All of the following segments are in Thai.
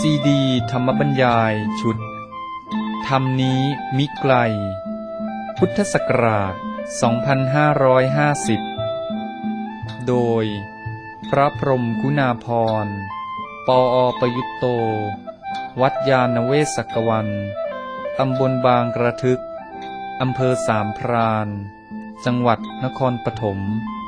ซีดีธรรมบรรยายชุดธรรมนี้มิไกลพุทธศักราช 2550 โดยพระพรหมคุณาภรณ์ ปอ.ประยุตโต วัดยาณเวศกวัน ตำบลบางกระทึก อำเภอสามพราน จังหวัดนครปฐม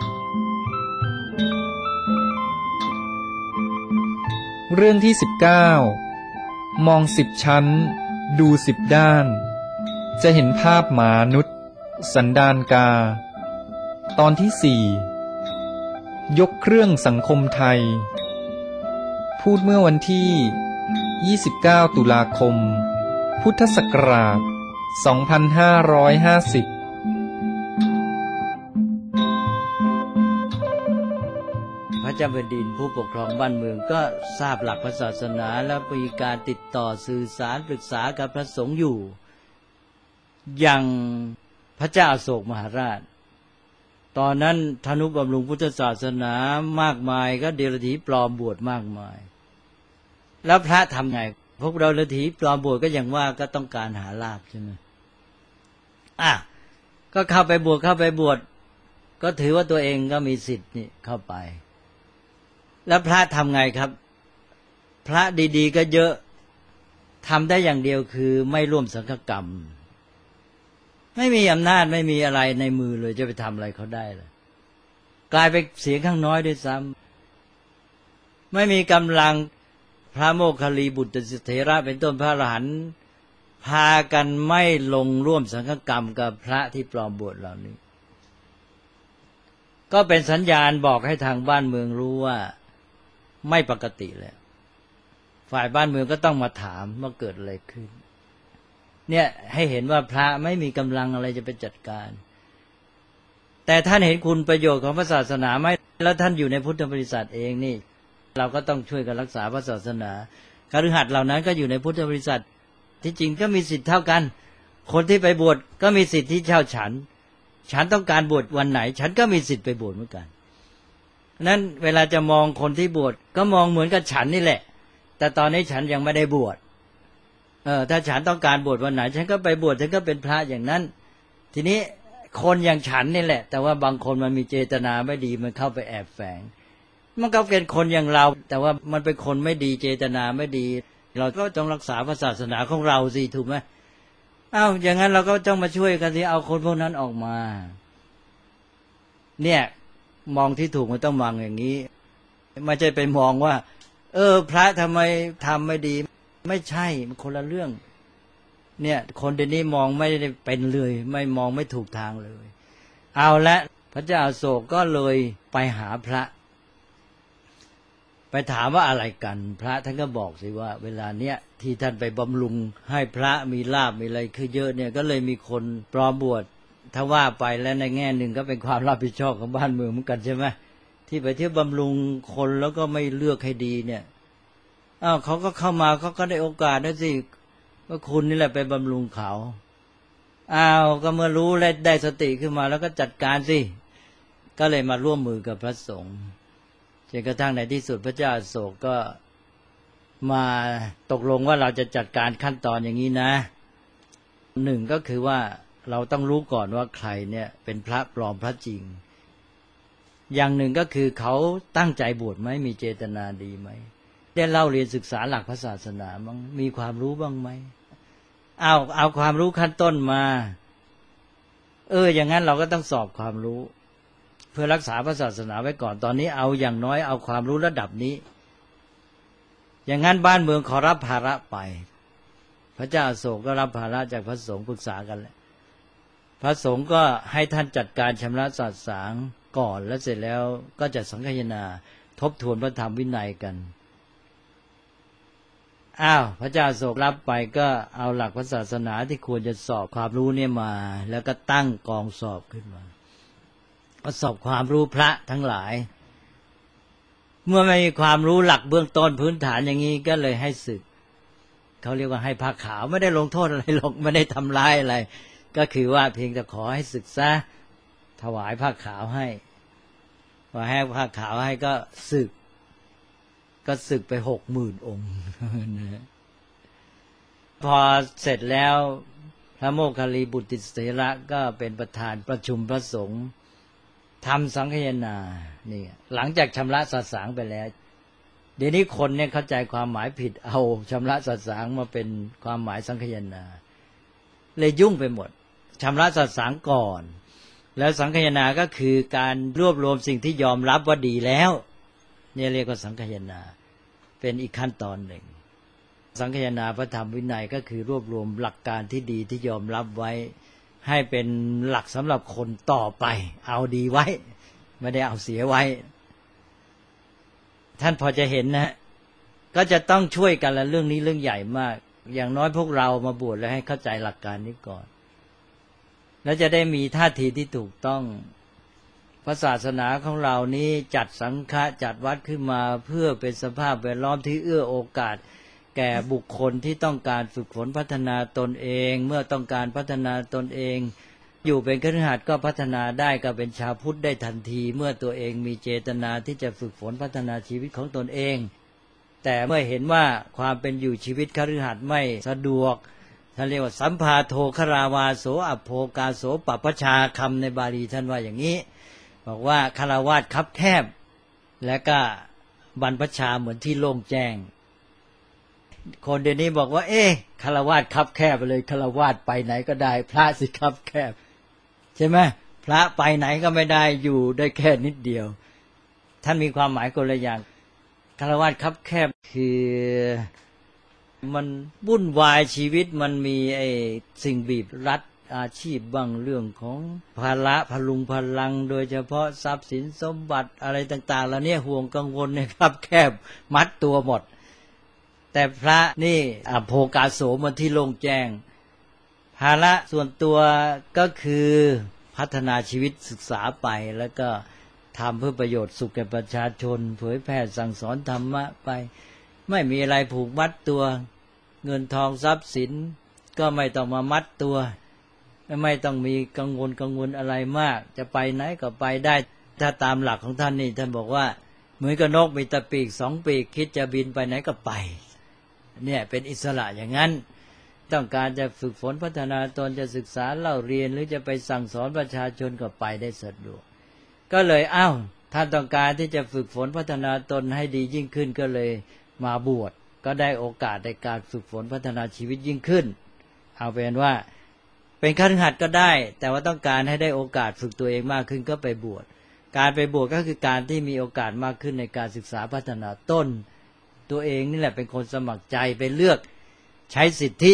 เรื่องที่ 19 มอง10 ชั้นดู10 ด้านจะเห็นภาพหมานุษย์สันดานกาตอนที่ 4 ยกเครื่องสังคมไทยพูดเมื่อวันที่ 29 ตุลาคม พุทธศักราช 2550 พระเจ้าแผ่นดินผู้ปกครองบ้านเมืองก็ทราบหลักพระศาสนาและมีการติดต่อสื่อสารปรึกษากับพระสงฆ์อยู่อย่างพระเจ้าอโศกมหาราชตอนนั้นทนุบำรุงพุทธศาสนามากมายก็เดรัจฉีปลอมบวชมากมายแล้วพระทำไงพวกเราเดรัจฉีปลอมบวชก็อย่างว่าก็ต้องการหาลาภใช่ไหมก็เข้าไปบวชก็ถือว่าตัวเองก็มีสิทธิ์นี่เข้าไปแล้วพระทำไงครับพระดีๆก็เยอะทำได้อย่างเดียวคือไม่ร่วมสังฆกรรมไม่มีอำนาจไม่มีอะไรในมือเลยจะไปทำอะไรเขาได้เลยกลายเป็นเสียงข้างน้อยด้วยซ้ำไม่มีกำลังพระโมคคัลลีบุตรเถระเป็นต้นพระอรหันต์พากันไม่ลงร่วมสังฆกรรมกับพระที่ปลอมบวชเหล่านี้ก็เป็นสัญญาณบอกให้ทางบ้านเมืองรู้ว่าไม่ปกติแล้วฝ่ายบ้านเมืองก็ต้องมาถามว่าเกิดอะไรขึ้นเนี่ยให้เห็นว่าพระไม่มีกำลังอะไรจะไปจัดการแต่ท่านเห็นคุณประโยชน์ของพระศาสนาไหมแล้วท่านอยู่ในพุทธบริษัทเองนี่เราก็ต้องช่วยกันรักษาพระศาสนาคฤหัสถ์เหล่านั้นก็อยู่ในพุทธบริษัทที่จริงก็มีสิทธิ์เท่ากันคนที่ไปบวชก็มีสิทธิ์ที่เช่าฉันต้องการบวชวันไหนฉันก็มีสิทธิ์ไปบวชเหมือนกันนั้นเวลาจะมองคนที่บวชก็มองเหมือนกับฉันนี่แหละแต่ตอนนี้ฉันยังไม่ได้บวชถ้าฉันต้องการบวชวันไหนฉันก็ไปบวชฉันก็เป็นพระอย่างนั้นทีนี้คนอย่างฉันนี่แหละแต่ว่าบางคนมันมีเจตนาไม่ดีมันเข้าไปแอบแฝงมันก็เป็นคนอย่างเราแต่ว่ามันเป็นคนไม่ดีเจตนาไม่ดีเราก็ต้องรักษาพระศาสนาของเราสิถูกไหมอย่างนั้นเราก็ต้องมาช่วยกันสิเอาคนพวกนั้นออกมาเนี่ยมองที่ถูกมันต้องมองอย่างนี้ไม่ใช่ไปมองว่าพระทำไมทำไม่ดีไม่ใช่มันคนละเรื่องเนี่ยคนเดี๋ยวนี้มองไม่ได้เป็นเลยไม่มองไม่ถูกทางเลยเอาละพระเจ้าอโศกก็เลยไปหาพระไปถามว่าอะไรกันพระท่านก็บอกสิว่าเวลาเนี้ยที่ท่านไปบำรุงให้พระมีลาภมีอะไรคือเยอะเนี่ยก็เลยมีคนปลอมบวชถ้าว่าไปแล้วในแง่หนึ่งก็เป็นความรับผิดชอบของบ้านเมืองเหมือนกันใช่ไหมที่ไปเที่ยวบำรุงคนแล้วก็ไม่เลือกให้ดีเนี่ยเขาก็เข้ามาเขาก็ได้โอกาสนะสิว่าคุณนี่แหละไปบำรุงเขาก็เมื่อรู้และได้สติขึ้นมาแล้วก็จัดการสิก็เลยมาร่วมมือกับพระสงฆ์จนกระทั่งในที่สุดพระเจ้าอโศกก็มาตกลงว่าเราจะจัดการขั้นตอนอย่างนี้นะหนึ่งก็คือว่าเราต้องรู้ก่อนว่าใครเนี่ยเป็นพระปลอมพระจริงอย่างหนึ่งก็คือเขาตั้งใจบวชไหมมีเจตนาดีไหมได้เล่าเรียนศึกษาหลักพระศาสนาบ้างมีความรู้บ้างไหมเอาความรู้ขั้นต้นมาอย่างนั้นเราก็ต้องสอบความรู้เพื่อรักษาพระศาสนาไว้ก่อนตอนนี้เอาอย่างน้อยเอาความรู้ระดับนี้อย่างนั้นบ้านเมืองขอรับภาระไปพระเจ้าอโศกก็รับภาระจากพระสงฆ์ปรึกษากันแหละพระสงฆ์ก็ให้ท่านจัดการชำระสาสางก่อนแล้วเสร็จแล้วก็จะสังฆายนาทบทวนพระธรรมวินัยกันพระเจ้าอโศกรับไปก็เอาหลักพระศาสนาที่ควรจะสอบความรู้เนี่ยมาแล้วก็ตั้งกองสอบขึ้นมาก็สอบความรู้พระทั้งหลายเมื่อไม่มีความรู้หลักเบื้องต้นพื้นฐานอย่างนี้ก็เลยให้สึกเขาเรียกว่าให้ผ้าขาวไม่ได้ลงโทษอะไรหรอกไม่ได้ทำร้ายอะไรก็คือว่าเพียงแต่ขอให้ศึกษาถวายผ้าขาวให้พอให้ผ้าขาวให้ก็สึกก็สึกไป60,000 องค์ พอเสร็จแล้วพระโมคคัลลีบุตรเถระก็เป็นประธานประชุมพระสงฆ์ทำสังฆยนานี่หลังจากชำระสัตสางไปแล้วเดี๋ยวนี้คนเนี่ยเข้าใจความหมายผิดเอาชำระสัตสางมาเป็นความหมายสังฆยนาเลยยุ่งไปหมดชำระสัตสางก่อนแล้วสังฆยนาก็คือการรวบรวมสิ่งที่ยอมรับว่าดีแล้วเนี่ยเรียกว่าสังฆยนาเป็นอีกขั้นตอนหนึ่งสังฆยนาพระธรรมวินัยก็คือรวบรวมหลักการที่ดีที่ยอมรับไว้ให้เป็นหลักสำหรับคนต่อไปเอาดีไว้ไม่ได้เอาเสียไว้ท่านพอจะเห็นนะก็จะต้องช่วยกันละเรื่องนี้เรื่องใหญ่มากอย่างน้อยพวกเรามาบวชแล้วให้เข้าใจหลักการนี้ก่อนแล้วจะได้มีท่าทีที่ถูกต้องพระศาสนาของเรานี้จัดสังฆะจัดวัดขึ้นมาเพื่อเป็นสภาพแวดล้อมที่เอื้อโอกาสแก่บุคคลที่ต้องการฝึกฝนพัฒนาตนเองเมื่อต้องการพัฒนาตนเองอยู่เป็นคฤหัสถ์ก็พัฒนาได้ก็เป็นชาวพุทธได้ทันทีเมื่อตัวเองมีเจตนาที่จะฝึกฝนพัฒนาชีวิตของตนเองแต่เมื่อเห็นว่าความเป็นอยู่ชีวิตคฤหัสถ์ไม่สะดวกท่านเรียกว่าสัมภาโทคราวาโสอัปโภกาโสปัปปชาคำในบาลีท่านว่าอย่างนี้บอกว่าคฤหัสถ์คับแคบและก็บรรพชาเหมือนที่โล่งแจ้งคนเดี๋ยวนี้บอกว่าคฤหัสถ์คับแคบไปเลยคฤหัสถ์ไปไหนก็ได้พระสิคับแคบใช่ไหมพระไปไหนก็ไม่ได้อยู่ได้แค่นิดเดียวท่านมีความหมายคนละอย่างคฤหัสถ์คับแคบคือมันวุ่นวายชีวิตมันมีสิ่งบีบรัดอาชีพบ้างเรื่องของภาระพลุงพลังโดยเฉพาะทรัพย์สินสมบัติอะไรต่างๆแล้วเนี่ยห่วงกังวลเนี่ยคับแคบมัดตัวหมดแต่พระนี่อโภกาโสมันที่โล่งแจ้งภาระส่วนตัวก็คือพัฒนาชีวิตศึกษาไปแล้วก็ทำเพื่อประโยชน์สุขแก่ประชาชนเผยแผ่สั่งสอนธรรมะไปไม่มีอะไรผูกมัดตัวเงินทองทรัพย์สินก็ไม่ต้องมามัดตัวไม่ต้องมีกังวลอะไรมากจะไปไหนก็ไปได้ถ้าตามหลักของท่านนี่ท่านบอกว่าเหมือนกับนกมีแต่ปีก2 ปีกคิดจะบินไปไหนก็ไปเนี่ยเป็นอิสระอย่างนั้นต้องการจะฝึกฝนพัฒนาตนจะศึกษาเล่าเรียนหรือจะไปสั่งสอนประชาชนก็ไปได้สะดวกก็เลยท่านต้องการที่จะฝึกฝนพัฒนาตนให้ดียิ่งขึ้นก็เลยมาบวชก็ได้โอกาสในการฝึกฝนพัฒนาชีวิตยิ่งขึ้นเอาเป็นว่าเป็นคฤหัสถ์ก็ได้แต่ว่าต้องการให้ได้โอกาสฝึกตัวเองมากขึ้นก็ไปบวชการไปบวชก็คือการที่มีโอกาสมากขึ้นในการศึกษาพัฒนาตนตัวเองนี่แหละเป็นคนสมัครใจไปเลือกใช้สิทธิ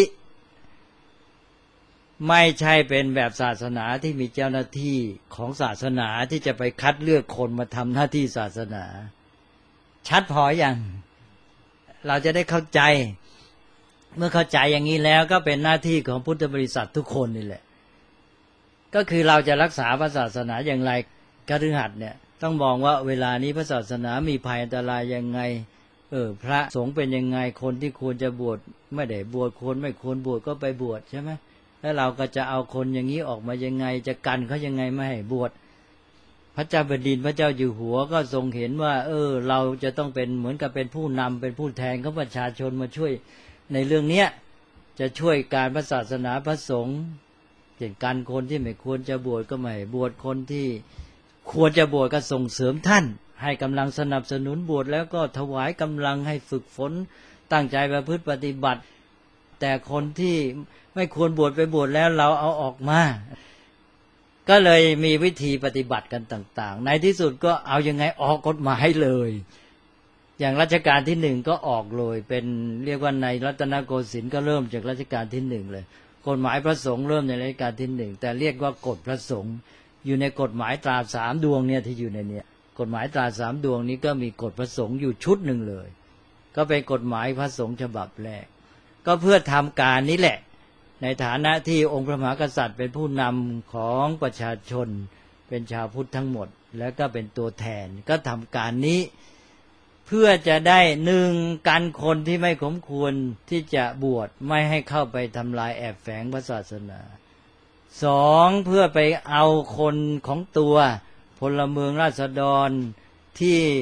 ไม่ใช่เป็นแบบศาสนาที่มีเจ้าหน้าที่ของศาสนาที่จะไปคัดเลือกคนมาทำหน้าที่ศาสนาชัดพออย่างเราจะได้เข้าใจเมื่อเข้าใจอย่างนี้แล้วก็เป็นหน้าที่ของพุทธบริษัททุกคนนี่แหละก็คือเราจะรักษาพระศาสนาอย่างไรคฤหัสถ์เนี่ยต้องมองว่าเวลานี้พระศาสนามีภัยอันตรายยังไงพระสงฆ์เป็นยังไงคนที่ควรจะบวชไม่ได้บวชคนไม่ควรบวชก็ไปบวชใช่ไหมแล้วเราก็จะเอาคนอย่างนี้ออกมายังไงจะกันเขายังไงไม่ให้บวชพระเจ้าแผ่นดินพระเจ้าอยู่หัวก็ทรงเห็นว่าเราจะต้องเป็นเหมือนกับเป็นผู้นำเป็นผู้แทนของประชาชนมาช่วยในเรื่องเนี้ยจะช่วยการพระศาสนาพระสงฆ์เช่นกันคนที่ไม่ควรจะบวชก็ไม่ให้บวชคนที่ควรจะบวชก็ส่งเสริมท่านให้กำลังสนับสนุนบวชแล้วก็ถวายกำลังให้ฝึกฝนตั้งใจประพฤติปฏิบัติแต่คนที่ไม่ควรบวชไปบวชแล้วเราเอาออกมาก็เลยมีวิธีปฏิบัติกันต่างๆในที่สุดก็เอายังไงออกกฎหมายเลยอย่างรัชกาลที่1ก็ออกเลยเป็นเรียกว่าในรัตนโกสินทร์ก็เริ่มจากรัชกาลที่1เลยกฎหมายพระสงฆ์เริ่มในรัชกาลที่1แต่เรียกว่ากฎพระสงฆ์อยู่ในกฎหมายตรา3 ดวงเนี่ยที่อยู่ในเนี่ยกฎหมายตรา3 ดวงนี้ก็มีกฎพระสงฆ์อยู่ชุดหนึ่งเลยก็เป็นกฎหมายพระสงฆ์ฉบับแรกก็เพื่อทำการนี้แหละในฐานะที่องค์พระมหากษัตริย์เป็นผู้นำของประชาชนเป็นชาวพุทธทั้งหมดแล้วก็เป็นตัวแทนก็ทำการนี้เพื่อจะได้กันคนที่ไม่สมควรที่จะบวชไม่ให้เข้าไปทำลายแอบแฝงพระศาสนา2เพื่อไปเอาคนของตัวพลเมืองราษฎรที่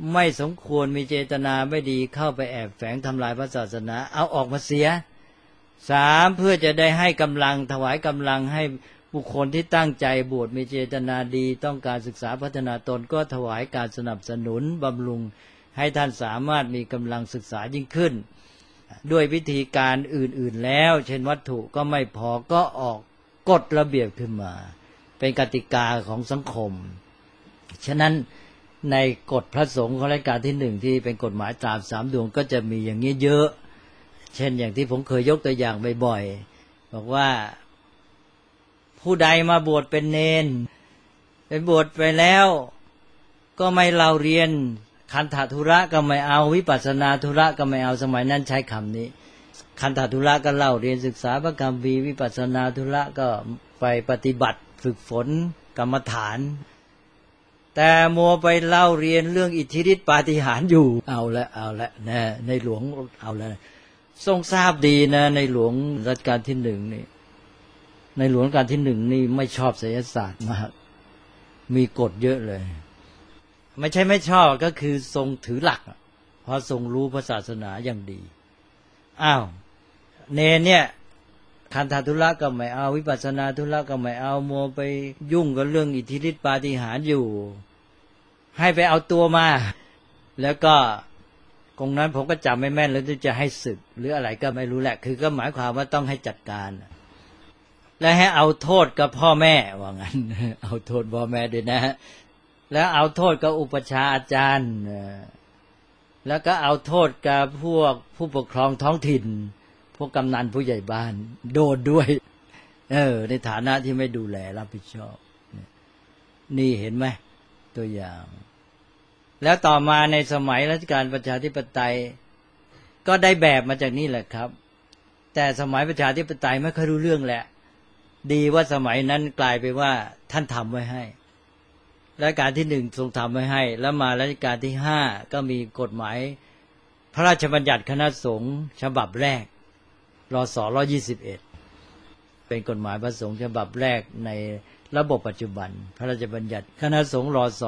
ไม่สมควรมีเจตนาไม่ดีเข้าไปแอบแฝงทำลายพระศาสนาเอาออกมาเสีย3เพื่อจะได้ให้กำลังถวายกำลังให้บุคคลที่ตั้งใจบวชมีเจตนาดีต้องการศึกษาพัฒนาตนก็ถวายการสนับสนุนบำรุงให้ท่านสามารถมีกำลังศึกษายิ่งขึ้นด้วยวิธีการอื่นๆแล้วเช่นวัตถุก็ไม่พอก็ออกกฎระเบียบขึ้นมาเป็นกติกาของสังคมฉะนั้นในกฎพระสงฆ์ของรายการที่1ที่เป็นกฎหมายตรา3 ดวงก็จะมีอย่างนี้เยอะเช่นอย่างที่ผมเคยยกตัวอย่างบ่อยๆบอกว่าผู้ใดมาบวชเป็นเณรเป็นบวชไปแล้วก็ไม่เล่าเรียนคันธทุระก็ไม่เอาวิปัสสนาธุระก็ไม่เอาสมัยนั้นใช้คำนี้คันธทุระก็เล่าเรียนศึกษาพระคัมภีร์วิปัสสนาธุระก็ไปปฏิบัติฝึกฝนกรรมฐานแต่มัวไปเล่าเรียนเรื่องอิทธิฤทธิปาฏิหาริย์อยู่เอาละนะในหลวงเอาละทรงทราบดีนะในหลวงรัชกาลที่1นี่ในหลวงรัชกาลที่1นี่ไม่ชอบไสยศาสตร์มากมีกฎเยอะเลยไม่ใช่ไม่ชอบก็คือทรงถือหลักเพราะทรงรู้พระศาสนาอย่างดีอ้าวเนรเนี่ยคันธทุระก็ไม่เอาวิปัสสนาธุระก็ไม่เอามัวไปยุ่งกับเรื่องอิทธิฤทธิปาฏิหาริย์อยู่ให้ไปเอาตัวมาแล้วก็ตรงนั้นผมก็จำไม่แม่นแล้วจะให้ศึกหรืออะไรก็ไม่รู้แหละคือก็หมายความว่าต้องให้จัดการและให้เอาโทษกับพ่อแม่ว่างั้นเอาโทษพ่อแม่ด้วยนะแล้วเอาโทษกับอุปชาอาจารย์แล้วก็เอาโทษกับพวกผู้ปกครองท้องถิ่นพวกกำนันผู้ใหญ่บ้านโดนด้วยในฐานะที่ไม่ดูแลรับผิดชอบนี่เห็นไหมตัวอย่างแล้วต่อมาในสมัยรัชกาลประชาธิปไตยก็ได้แบบมาจากนี่แหละครับแต่สมัยประชาธิปไตยไม่ค่อยรู้เรื่องแหละดีว่าสมัยนั้นกลายไปว่าท่านทำไว้ให้รัชกาลที่1ทรงทำไว้ให้แล้วมารัชกาลที่5ก็มีกฎหมายพระราชบัญญัติคณะสงฆ์ฉบับแรกรศ.121เป็นกฎหมายพระสงฆ์ฉบับแรกในระบบปัจจุบันพระราชบัญญัติคณะสงฆ์รศ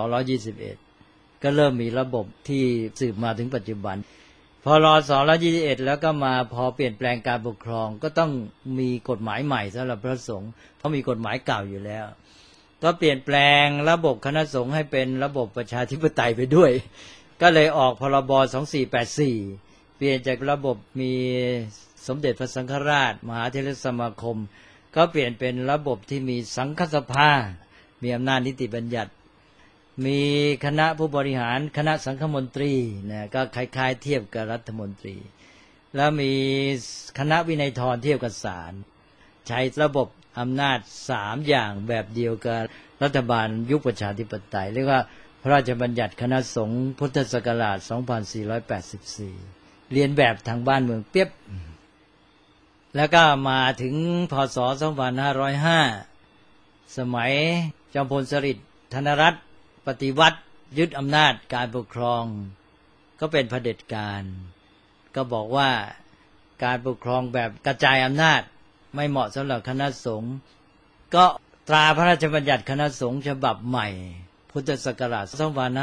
.121ก็เริ่มมีระบบที่สืบมาถึงปัจจุบันพอรศ.121แล้วก็มาพอเปลี่ยนแปลงการปกครองก็ต้องมีกฎหมายใหม่สำหรับพระสงฆ์เพราะมีกฎหมายเก่าอยู่แล้วก็เปลี่ยนแปลงระบบคณะสงฆ์ให้เป็นระบบประชาธิปไตยไปด้วยก็เลยออกพรบ2484เปลี่ยนจากระบบมีสมเด็จพระสังฆราชมหาเถรสมาคมก็เปลี่ยนเป็นระบบที่มีสังฆสภามีอำนาจนิติบัญญัติมีคณะผู้บริหารคณะสังฆมนตรีนะก็คล้ายๆเทียบกับรัฐมนตรีแล้วมีคณะวินัยธรเทียบกับศาลใช้ระบบอำนาจ3อย่างแบบเดียวกับรัฐบาลยุคประชาธิปไตยเรียกว่าพระราชบัญญัติคณะสงฆ์พุทธศักราช2484เรียนแบบทางบ้านเมืองเปียบแล้วก็มาถึงพ.ศ. 2505สมัยจอมพลสฤษดิ์ธนรัตน์ปฏิวัติยึดอำนาจการปกครองก็เป็นเผด็จการก็บอกว่าการปกครองแบบกระจายอำนาจไม่เหมาะสำหรับคณะสงฆ์ก็ตราพระราชบัญญัติคณะสงฆ์ฉบับใหม่พุทธศักราช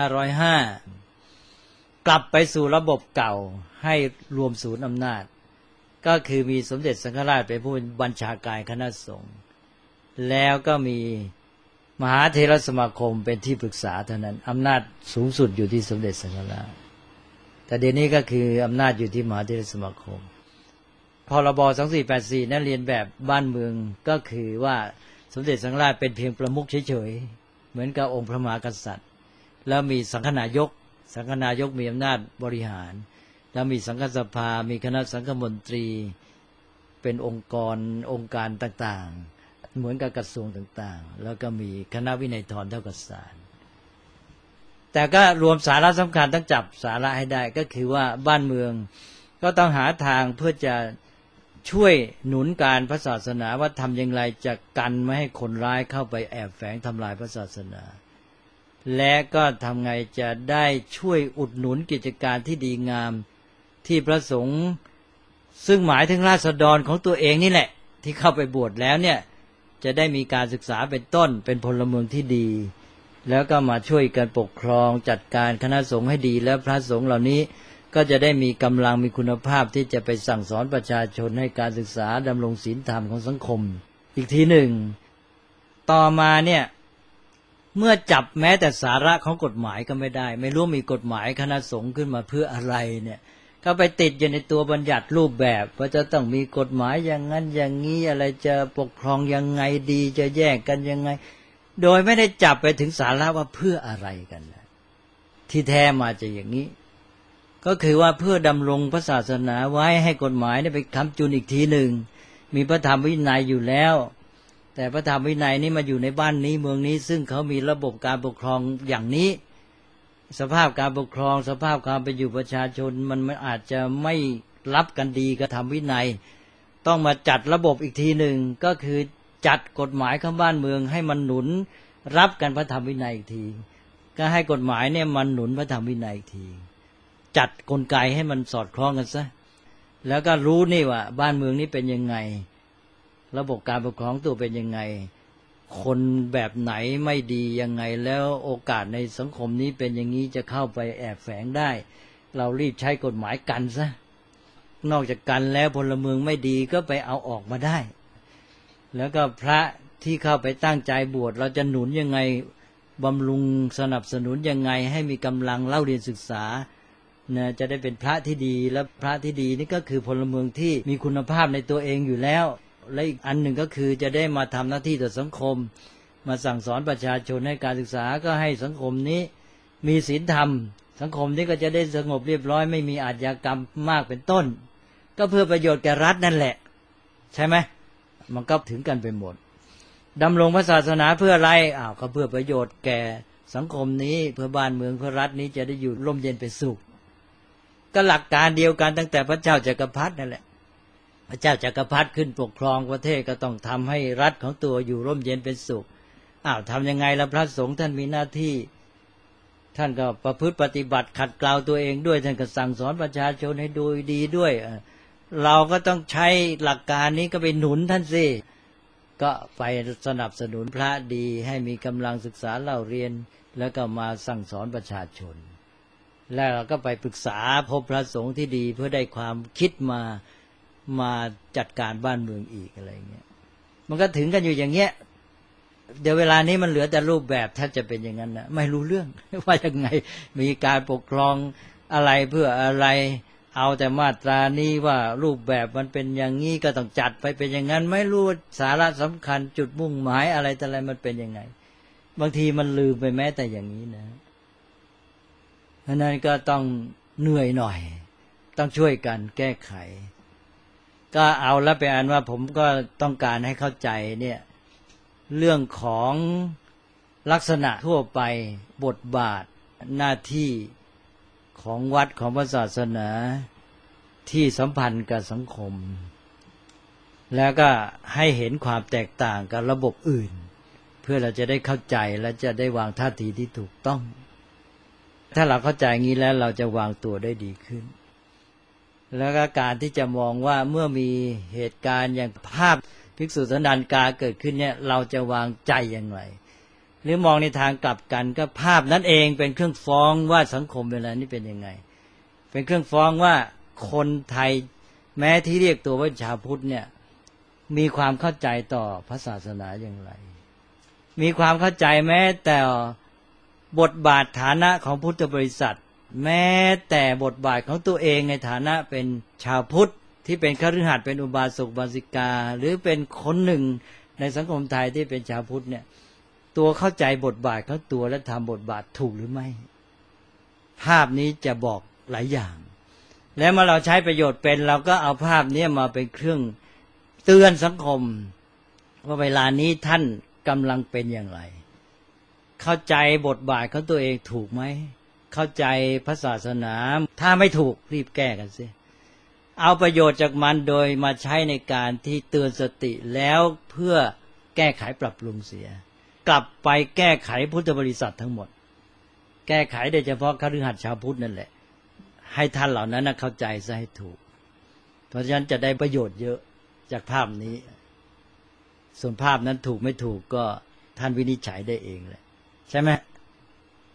2505กลับไปสู่ระบบเก่าให้รวมศูนย์อำนาจก็คือมีสมเด็จสังฆราชเป็นผู้บัญชาการคณะสงฆ์แล้วก็มีมหาเถรสมาคมเป็นที่ปรึกษาเท่านั้นอำนาจสูงสุดอยู่ที่สมเด็จสังฆราชแต่เดี๋ยวนี้ก็คืออำนาจอยู่ที่มหาเถรสมาคมพรบ2484นั้นเรียนแบบบ้านเมืองก็คือว่าสมเด็จสังฆราชเป็นเพียงประมุขเฉยๆเหมือนกับองค์พระมหากษัตริย์แล้วมีสังฆนายกมีอำนาจบริหารแล้วมีสังฆสภามีคณะสังฆมนตรีเป็นองค์การต่างๆเหมือนกับกระทรวงต่างๆแล้วก็มีคณะวินัยธรเท่ากับศาลแต่ก็รวมสาระสำคัญต้องจับสาระให้ได้ก็คือว่าบ้านเมืองก็ต้องหาทางเพื่อจะช่วยหนุนการพระศาสนาว่าทำอย่างไรจะกันไม่ให้คนร้ายเข้าไปแอบแฝงทำลายพระศาสนาและก็ทำไงจะได้ช่วยอุดหนุนกิจการที่ดีงามที่พระสงฆ์ซึ่งหมายถึงราษฎรของตัวเองนี่แหละที่เข้าไปบวชแล้วเนี่ยจะได้มีการศึกษาเป็นต้นเป็นพลเมืองที่ดีแล้วก็มาช่วยกันปกครองจัดการคณะสงฆ์ให้ดีแล้วพระสงฆ์เหล่านี้ก็จะได้มีกำลังมีคุณภาพที่จะไปสั่งสอนประชาชนให้การศึกษาดำรงศีลธรรมของสังคมอีกทีหนึ่งต่อมาเนี่ยเมื่อจับแม้แต่สาระของกฎหมายก็ไม่ได้ไม่รู้มีกฎหมายคณะสงฆ์ขึ้นมาเพื่ออะไรเนี่ยก็ไปติดอยู่ในตัวบัญญัติรูปแบบว่าจะต้องมีกฎหมายอย่างนั้นอย่างนี้อะไรจะปกครองยังไงดีจะแยกกันยังไงโดยไม่ได้จับไปถึงสาระว่าเพื่ออะไรกันนะที่แท้มาจะอย่างนี้ก็คือว่าเพื่อดำรงพระศาสนาไว้ให้กฎหมายได้ไปค้ำจุนอีกทีหนึ่งมีพระธรรมวินัยอยู่แล้วแต่พระธรรมวินัยนี้มาอยู่ในบ้านนี้เมืองนี้ซึ่งเขามีระบบการปกครองอย่างนี้สภาพการปกครองสภาพการเป็นอยู่ประชาชนมันอาจจะไม่รับกันดีกับธรรมวินัยต้องมาจัดระบบอีกทีหนึ่งก็คือจัดกฎหมายของบ้านเมืองให้มันหนุนรับกันพระธรรมวินัยอีกทีก็ให้กฎหมายเนี่ยมันหนุนพระธรรมวินัยอีกทีจัดกลไกให้มันสอดคล้องกันซะแล้วก็รู้นี่ว่าบ้านเมืองนี้เป็นยังไงระบบการปกครองตัวเป็นยังไงคนแบบไหนไม่ดียังไงแล้วโอกาสในสังคมนี้เป็นอย่างนี้จะเข้าไปแอบแฝงได้เรารีบใช้กฎหมายกันซะนอกจากกันแล้วพลเมืองไม่ดีก็ไปเอาออกมาได้แล้วก็พระที่เข้าไปตั้งใจบวชเราจะหนุนยังไงบำรุงสนับสนุนยังไงให้มีกำลังเล่าเรียนศึกษานะจะได้เป็นพระที่ดีและพระที่ดีนี่ก็คือพลเมืองที่มีคุณภาพในตัวเองอยู่แล้วและอีกอันหนึ่งก็คือจะได้มาทำหน้าที่ต่อสังคมมาสั่งสอนประชาชนให้การศึกษาก็ให้สังคมนี้มีศีลธรรมสังคมนี้ก็จะได้สงบเรียบร้อยไม่มีอาชญากรรมมากเป็นต้นก็เพื่อประโยชน์แก่รัฐนั่นแหละใช่ไหมมันก็ถึงกันไปหมดดำรงพระศาสนาเพื่ออะไรก็เพื่อประโยชน์แก่สังคมนี้เพื่อบ้านเมืองเพื่อรัฐนี้จะได้อยู่ร่มเย็นเป็นสุขก็หลักการเดียวกันตั้งแต่พระเจ้าจักรพรรดินั่นแหละพระเจ้าจักรพรรดิขึ้นปกครองประเทศก็ต้องทำให้รัฐของตัวอยู่ร่มเย็นเป็นสุขทำยังไงล่ะพระสงฆ์ท่านมีหน้าที่ท่านก็ประพฤติปฏิบัติขัดเกลาตัวเองด้วยท่านก็สั่งสอนประชาชนให้ดูดีด้วยเราก็ต้องใช้หลักการนี้ก็ไปหนุนท่านสิก็ไปสนับสนุนพระดีให้มีกำลังศึกษาเล่าเรียนแล้วก็มาสั่งสอนประชาชนแล้วเราก็ไปปรึกษาพบพระสงฆ์ที่ดีเพื่อได้ความคิดมาจัดการบ้านเมืองอีกอะไรเงี้ยมันก็ถึงกันอยู่อย่างเงี้ยเดี๋ยวเวลานี้มันเหลือแต่รูปแบบถ้าจะเป็นอย่างนั้นนะไม่รู้เรื่องว่ายังไงมีการปกครองอะไรเพื่ออะไรเอาแต่มาตรานี้ว่ารูปแบบมันเป็นอย่างนี้ก็ต้องจัดไปเป็นอย่างนั้นไม่รู้สาระสำคัญจุดมุ่งหมายอะไรแต่อะไรมันเป็นยังไงบางทีมันลืมไปแม้แต่อย่างนี้นะเพราะนั้นก็ต้องเหนื่อยหน่อยต้องช่วยกันแก้ไขก็เอาแล้วไปอ่านว่าผมก็ต้องการให้เข้าใจเนี่ยเรื่องของลักษณะทั่วไปบทบาทหน้าที่ของวัดของพระศาสนาที่สัมพันธ์กับสังคมแล้วก็ให้เห็นความแตกต่างกับระบบอื่นเพื่อเราจะได้เข้าใจและจะได้วางท่าทีที่ถูกต้องถ้าเราเข้าใจงี้แล้วเราจะวางตัวได้ดีขึ้นแล้วก็การที่จะมองว่าเมื่อมีเหตุการณ์อย่างภาพภิกษุสันดานกาเกิดขึ้นเนี่ยเราจะวางใจอย่างไรหรือมองในทางกลับกันก็ภาพนั้นเองเป็นเครื่องฟ้องว่าสังคมเวลานี้เป็นยังไงเป็นเครื่องฟ้องว่าคนไทยแม้ที่เรียกตัวว่าชาวพุทธเนี่ยมีความเข้าใจต่อพระศาสนาอย่างไรมีความเข้าใจแม้แต่บทบาทฐานะของพุทธบริษัทแม้แต่บทบาทของตัวเองในฐานะเป็นชาวพุทธที่เป็นคฤหัสถ์เป็นอุบาสกอุบาสิกาหรือเป็นคนหนึ่งในสังคมไทยที่เป็นชาวพุทธเนี่ยตัวเข้าใจบทบาทของตัวและทำบทบาทถูกหรือไม่ภาพนี้จะบอกหลายอย่างแล้วเมื่อเราใช้ประโยชน์เป็นเราก็เอาภาพนี้มาเป็นเครื่องเตือนสังคมว่าเวลานี้ท่านกำลังเป็นอย่างไรเข้าใจบทบาทของตัวเองถูกไหมเข้าใจพระศาสนาถ้าไม่ถูกรีบแก้กันสิเอาประโยชน์จากมันโดยมาใช้ในการที่เตือนสติแล้วเพื่อแก้ไขปรับปรุงเสียกลับไปแก้ไขพุทธบริษัททั้งหมดแก้ไขโดยเฉพาะคฤหัสถ์ชาวพุทธนั่นแหละให้ท่านเหล่านั้นเข้าใจซะให้ถูกเพราะฉะนั้นจะได้ประโยชน์เยอะจากภาพนี้ส่วนภาพนั้นถูกไม่ถูกก็ท่านวินิจฉัยได้เองแหละใช่ไหม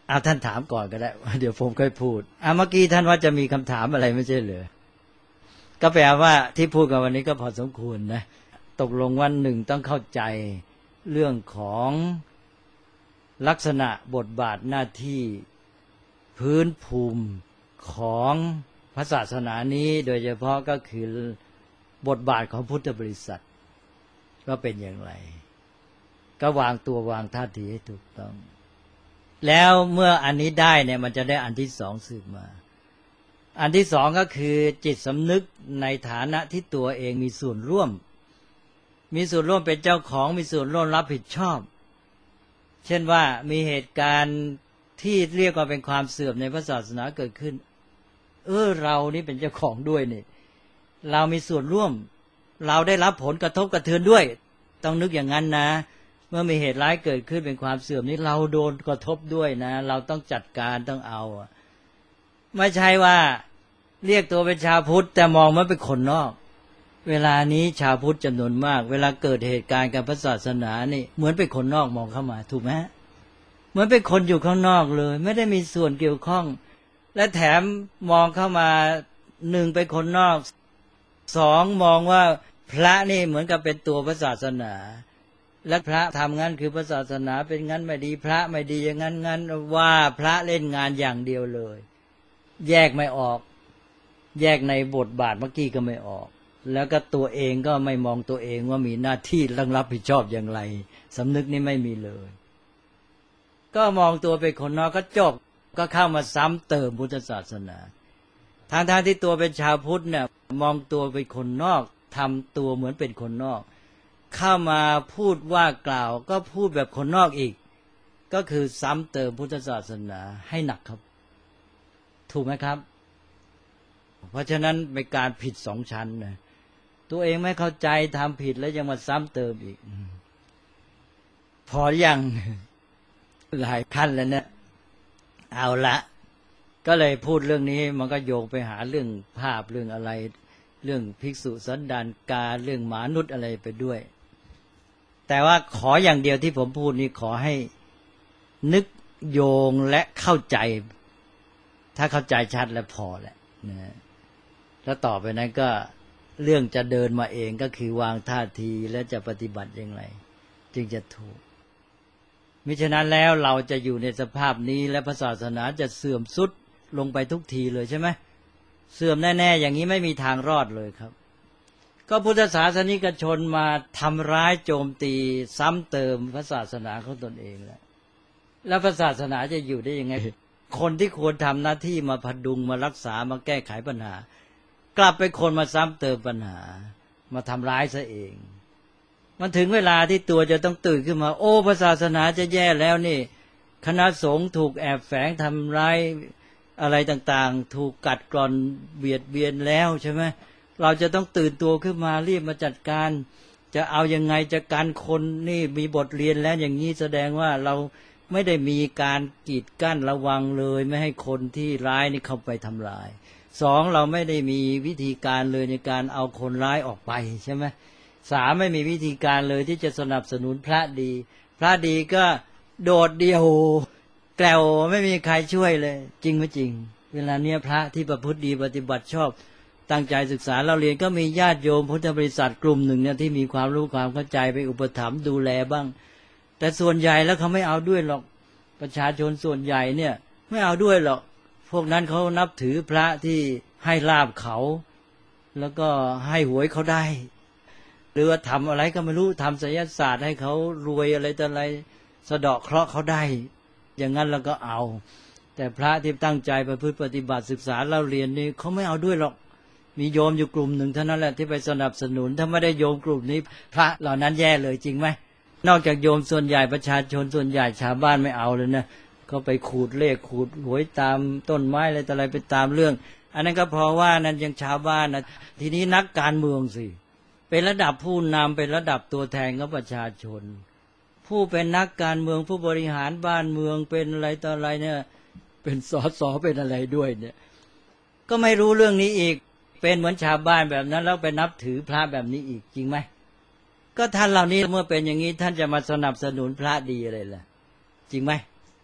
เอาท่านถามก่อนก็ได้เดี๋ยวผมค่อยพูดเมื่อกี้ท่านว่าจะมีคำถามอะไรไม่ใช่เหรอก็แปลว่าที่พูดกันวันนี้ก็พอสมควรนะตกลงวันหนึ่งต้องเข้าใจเรื่องของลักษณะบทบาทหน้าที่พื้นภูมิของพระศาสนานี้โดยเฉพาะก็คือบทบาทของพุทธบริษัทว่าเป็นอย่างไรก็วางตัววางท่าทีให้ถูกต้องแล้วเมื่ออันนี้ได้เนี่ยมันจะได้อันที่สองสืบมาอันที่สองก็คือจิตสำนึกในฐานะที่ตัวเองมีส่วนร่วมเป็นเจ้าของมีส่วนร่วมรับผิดชอบเช่นว่ามีเหตุการณ์ที่เรียกว่าเป็นความเสื่อมในพระศาสนาเกิดขึ้นเรานี่เป็นเจ้าของด้วยนี่เรามีส่วนร่วมเราได้รับผลกระทบกระเทือนด้วยต้องนึกอย่างนั้นนะเมื่อมีเหตุร้ายเกิดขึ้นเป็นความเสื่อมนี้เราโดนกระทบด้วยนะเราต้องจัดการต้องเอาไม่ใช่ว่าเรียกตัวเป็นชาวพุทธแต่มองมันเป็นคนนอกเวลานี้ชาวพุทธจำนวนมากเวลาเกิดเหตุการณ์กับพระศาสนานี่เหมือนเป็นคนนอกมองเข้ามาถูกไหมเหมือนเป็นคนอยู่ข้างนอกเลยไม่ได้มีส่วนเกี่ยวข้องและแถมมองเข้ามาหนึ่งเป็นคนนอกสองมองว่าพระนี่เหมือนกับเป็นตัวพระศาสนาและพระทำงั้นคือพระศาสนาเป็นงั้นไม่ดีพระไม่ดีอย่างงั้นว่าพระเล่นงานอย่างเดียวเลยแยกไม่ออกแยกในบทบาทเมื่อกี้ก็ไม่ออกแล้วก็ตัวเองก็ไม่มองตัวเองว่ามีหน้าที่รับผิดชอบอย่างไรสำนึกนี่ไม่มีเลยก็มองตัวเป็นคนนอกก็จบก็เข้ามาซ้ำเติมพุทธศาสนาทางที่ตัวเป็นชาวพุทธเนี่ยมองตัวเป็นคนนอกทำตัวเหมือนเป็นคนนอกเข้ามาพูดว่ากล่าวก็พูดแบบคนนอกอีกก็คือซ้ำเติมพุทธศาสนาให้หนักครับถูกไหมครับเพราะฉะนั้นเป็นการผิดสองชั้นนะตัวเองไม่เข้าใจทำผิดแล้วยังมาซ้ำเติมอีกพอยังหลายขั้นแล้วเนี่ยเอาละก็เลยพูดเรื่องนี้มันก็โยงไปหาเรื่องภาพเรื่องอะไรเรื่องภิกษุสันดานกาเรื่องมนุษย์อะไรไปด้วยแต่ว่าขออย่างเดียวที่ผมพูดนี้ขอให้นึกโยงและเข้าใจถ้าเข้าใจชัดแล้วพอแหละนะแล้วต่อไปนั้นก็เรื่องจะเดินมาเองก็คือวางท่าทีและจะปฏิบัติอย่างไรจึงจะถูกมิฉะนั้นแล้วเราจะอยู่ในสภาพนี้และพระศาสนาจะเสื่อมทรุดลงไปทุกทีเลยใช่ไหมเสื่อมแน่ๆอย่างนี้ไม่มีทางรอดเลยครับก็พุทธศาสนิกชนมาทำร้ายโจมตีซ้ำเติมพระศาสนาของตนเองแล้วพระศาสนาจะอยู่ได้ยังไงคนที่ควรทำหน้าที่มาพดุงมารักษามาแก้ไขปัญหากลับเป็นคนมาซ้ำเติมปัญหามาทำร้ายซะเองมันถึงเวลาที่ตัวจะต้องตื่นขึ้นมาโอ้พระศาสนาจะแย่แล้วนี่คณะสงฆ์ถูกแอบแฝงทำร้ายอะไรต่างๆถูกกัดกร่อนเบียดเบียนแล้วใช่ไหมเราจะต้องตื่นตัวขึ้นมารีบมาจัดการจะเอายังไงจะกันคนนี่มีบทเรียนแล้วอย่างนี้แสดงว่าเราไม่ได้มีการกีดกั้นระวังเลยไม่ให้คนที่ร้ายนี่เข้าไปทำลายสองเราไม่ได้มีวิธีการเลยในการเอาคนร้ายออกไปใช่ไหมสามไม่มีวิธีการเลยที่จะสนับสนุนพระดีก็โดดเดี่ยวแกล้วไม่มีใครช่วยเลยจริงไหมจริงเวลาเนี้ยพระที่ประพฤติดีปฏิบัติชอบตั้งใจศึกษาเราเรียนก็มีญาติโยมพุทธบริษัทกลุ่มหนึ่งเนี่ยที่มีความรู้ความเข้าใจไปอุปถัมภ์ดูแลบ้างแต่ส่วนใหญ่แล้วเขาไม่เอาด้วยหรอกประชาชนส่วนใหญ่เนี่ยไม่เอาด้วยหรอกพวกนั้นเขานับถือพระที่ให้ลาภเขาแล้วก็ให้หวยเขาได้หรือว่าทำอะไรก็ไม่รู้ทำไสยศาสตร์ให้เขารวยอะไรต่ออะไรสะเดาะเคราะห์เขาได้อย่างนั้นเราก็เอาแต่พระที่ตั้งใจประพฤติปฏิบัติศึกษาเราเรียนนี่เขาไม่เอาด้วยหรอกมีโยมอยู่กลุ่มหนึ่งเท่านั้นแหละที่ไปสนับสนุนถ้าไม่ได้โยมกลุ่มนี้พระเหล่านั้นแย่เลยจริงไหมนอกจากโยมส่วนใหญ่ประชาชนส่วนใหญ่ชาวบ้านไม่เอาเลยนะก็ไปขูดเลขขูดหวยตามต้นไม้อะไรต่ออะไรไปตามเรื่องอันนั้นก็เพราะว่านั้นยังชาวบ้านนะทีนี้นักการเมืองสิเป็นระดับผู้นำเป็นระดับตัวแทนของประชาชนผู้เป็นนักการเมืองผู้บริหารบ้านเมืองเป็นอะไรต่ออะไรเนี่ยเป็นสสเป็นอะไรด้วยเนี่ยก็ไม่รู้เรื่องนี้อีกเป็นเหมือนชาวบ้านแบบนั้นแล้วไปนับถือพระแบบนี้อีกจริงไหมก็ท่านเหล่านี้เมื่อเป็นอย่างนี้ท่านจะมาสนับสนุนพระดีอะไรล่ะจริงไหม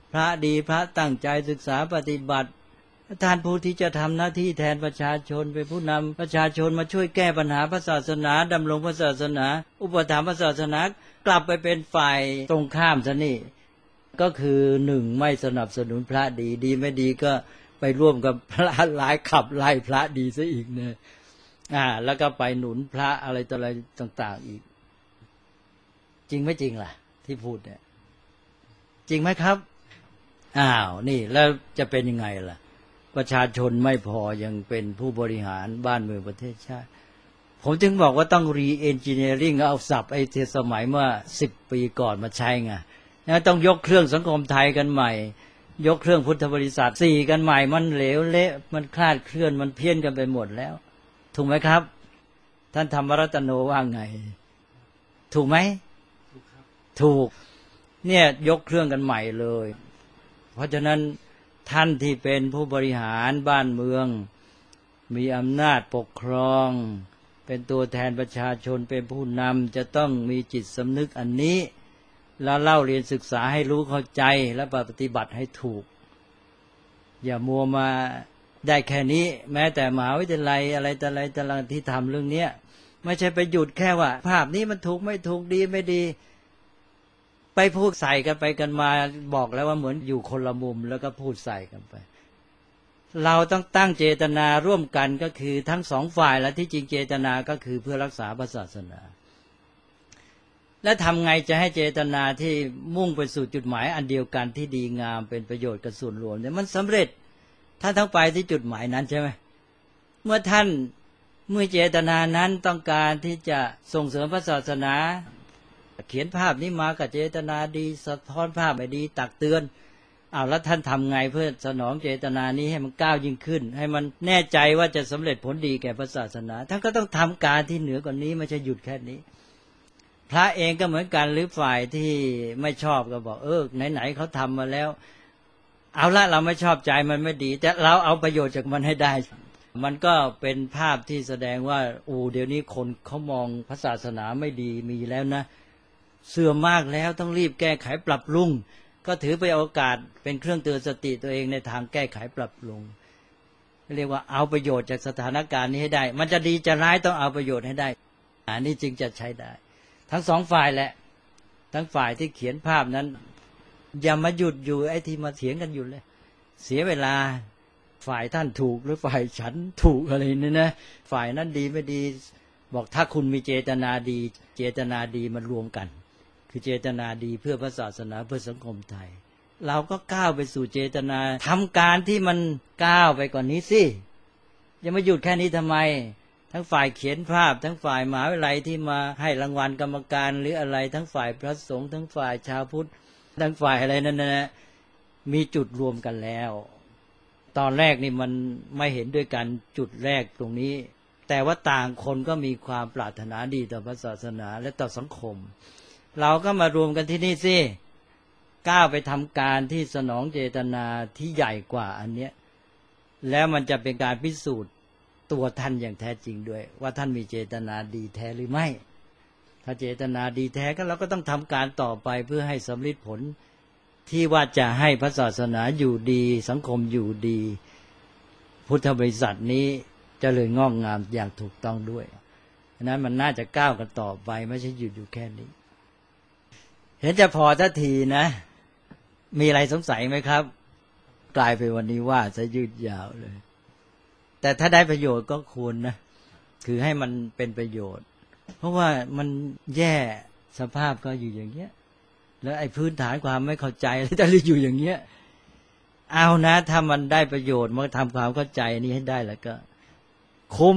พระดีพระตั้งใจศึกษาปฏิบัติท่านผู้ที่จะทำหน้าที่แทนประชาชนเป็นผู้นำประชาชนมาช่วยแก้ปัญหาพระศาสนาดำรงพระศาสนาอุปถัมภ์พระศาสนากลับไปเป็นฝ่ายตรงข้ามซะนี่ก็คือหนึ่งไม่สนับสนุนพระดีดีไม่ดีก็ไปร่วมกับพระหลายขับไล่พระดีซะอีกเนี่ยแล้วก็ไปหนุนพระอะไรต่ออะไรต่างๆอีกจริงไม่จริงล่ะที่พูดเนี่ยจริงไหมครับนี่แล้วจะเป็นยังไงล่ะประชาชนไม่พอยังเป็นผู้บริหารบ้านเมืองประเทศชาติผมจึงบอกว่าต้องรีเอนจิเนียริ่งเอาศัพท์ไอ้เทสมัยเมื่อ10 ปีก่อนมาใช้ไงต้องยกเครื่องสังคมไทยกันใหม่ยกเครื่องพุทธบริษัท4กันใหม่มันเหลวเละมันคลาดเคลื่อนมันเพี้ยนกันไปหมดแล้วถูกไหมครับท่านธรรมรัตโนว่าไงถูกไหมถูกเนี่ยยกเครื่องกันใหม่เลยเพราะฉะนั้นท่านที่เป็นผู้บริหารบ้านเมืองมีอำนาจปกครองเป็นตัวแทนประชาชนเป็นผู้นำจะต้องมีจิตสำนึกอันนี้แล้วเล่าเรียนศึกษาให้รู้เข้าใจและปฏิบัติให้ถูกอย่ามัวมาได้แค่นี้แม้แต่มหาวิทยาลัยอะไรแต่อะไรแต่ละที่ทำเรื่องนี้ไม่ใช่ไปหยุดแค่ว่าภาพนี้มันถูกไม่ถูกดีไม่ดีไปพูดใส่กันไปกันมาบอกแล้วว่าเหมือนอยู่คนละมุมแล้วก็พูดใส่กันไปเราต้องตั้งเจตนาร่วมกันก็คือทั้งสองฝ่ายและที่จริงเจตนาก็คือเพื่อรักษาพระศาสนาและทำไงจะให้เจตนาที่มุ่งไปสู่จุดหมายอันเดียวกันที่ดีงามเป็นประโยชน์กับส่วนรวมเนี่ยมันสำเร็จท่านต้องไปที่จุดหมายนั้นใช่ไหมเมื่อท่านเจตนานั้นต้องการที่จะส่งเสริมพระศาสนาเขียนภาพนี้มากับเจตนาดีสะท้อนภาพไม่ดีตักเตือนแล้วท่านทำไงเพื่อสนองเจตนานี้ให้มันก้าวยิ่งขึ้นให้มันแน่ใจว่าจะสำเร็จผลดีแก่พระศาสนาท่านก็ต้องทำการที่เหนือกว่านี้ไม่ใช่หยุดแค่นี้พระเองก็เหมือนกันหรือฝ่ายที่ไม่ชอบก็บอกไหนๆเขาทำมาแล้วเอาละเราไม่ชอบใจมันไม่ดีแต่เราเอาประโยชน์จากมันให้ได้มันก็เป็นภาพที่แสดงว่าเดี๋ยวนี้คนเขามองพระศาสนาไม่ดีมีแล้วนะเสื่อมมากแล้วต้องรีบแก้ไขปรับปรุงก็ถือไปโอกาสเป็นเครื่องเตือนสติตัวเองในทางแก้ไขปรับปรุงเรียกว่าเอาประโยชน์จากสถานการณ์นี้ให้ได้มันจะดีจะร้ายต้องเอาประโยชน์ให้ได้นี่จึงจะใช้ได้ทั้งสองฝ่ายแหละทั้งฝ่ายที่เขียนภาพนั้นอย่ามาหยุดอยู่ไอ้ที่มาเถียงกันอยู่เลยเสียเวลาฝ่ายท่านถูกหรือฝ่ายฉันถูกอะไรนี่นะฝ่ายนั้นดีไม่ดีบอกถ้าคุณมีเจตนาดีเจตนาดีมันรวมกันคือเจตนาดีเพื่อพระศาสนาเพื่อสังคมไทยเราก็ก้าวไปสู่เจตนาทำการที่มันก้าวไปกว่านี้สิอย่ามาหยุดแค่นี้ทำไมทั้งฝ่ายเขียนภาพทั้งฝ่ายมหาวิทยาลัยที่มาให้รางวัลกรรมการหรืออะไรทั้งฝ่ายพระสงฆ์ทั้งฝ่ายชาวพุทธทั้งฝ่ายอะไรนั่นนะมีจุดรวมกันแล้วตอนแรกนี่มันไม่เห็นด้วยกันจุดแรกตรงนี้แต่ว่าต่างคนก็มีความปรารถนาดีต่อพระศาสนาและต่อสังคมเราก็มารวมกันที่นี่สิก้าวไปทำการที่สนองเจตนาที่ใหญ่กว่าอันเนี้ยแล้วมันจะเป็นการพิสูจน์ตัวท่านอย่างแท้จริงด้วยว่าท่านมีเจตนาดีแท้หรือไม่ถ้าเจตนาดีแท้ก็เราก็ต้องทำการต่อไปเพื่อให้สำเร็จผลที่ว่าจะให้พระศาสนาอยู่ดีสังคมอยู่ดีพุทธบริษัทนี้เจริญงอกงามอย่างถูกต้องด้วยฉะนั้นมันน่าจะก้าวกันต่อไปไม่ใช่หยุดอยู่แค่นี้เห็นจะพอทันทีนะมีอะไรสงสัยไหมครับกลายไปวันนี้ว่าจะยืดยาวเลยแต่ถ้าได้ประโยชน์ก็ควรนะคือให้มันเป็นประโยชน์เพราะว่ามันแย่สภาพก็อยู่อย่างเงี้ยแล้วไอ้พื้นฐานความไม่เข้าใจแล้วจะอยู่อย่างเงี้ยเอานะถ้ามันได้ประโยชน์มันทำความเข้าใจนี้ให้ได้แล้วก็คุ้ม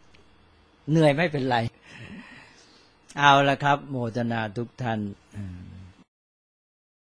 เหนื่อยไม่เป็นไรเอาละครับโมทนาทุกท่าน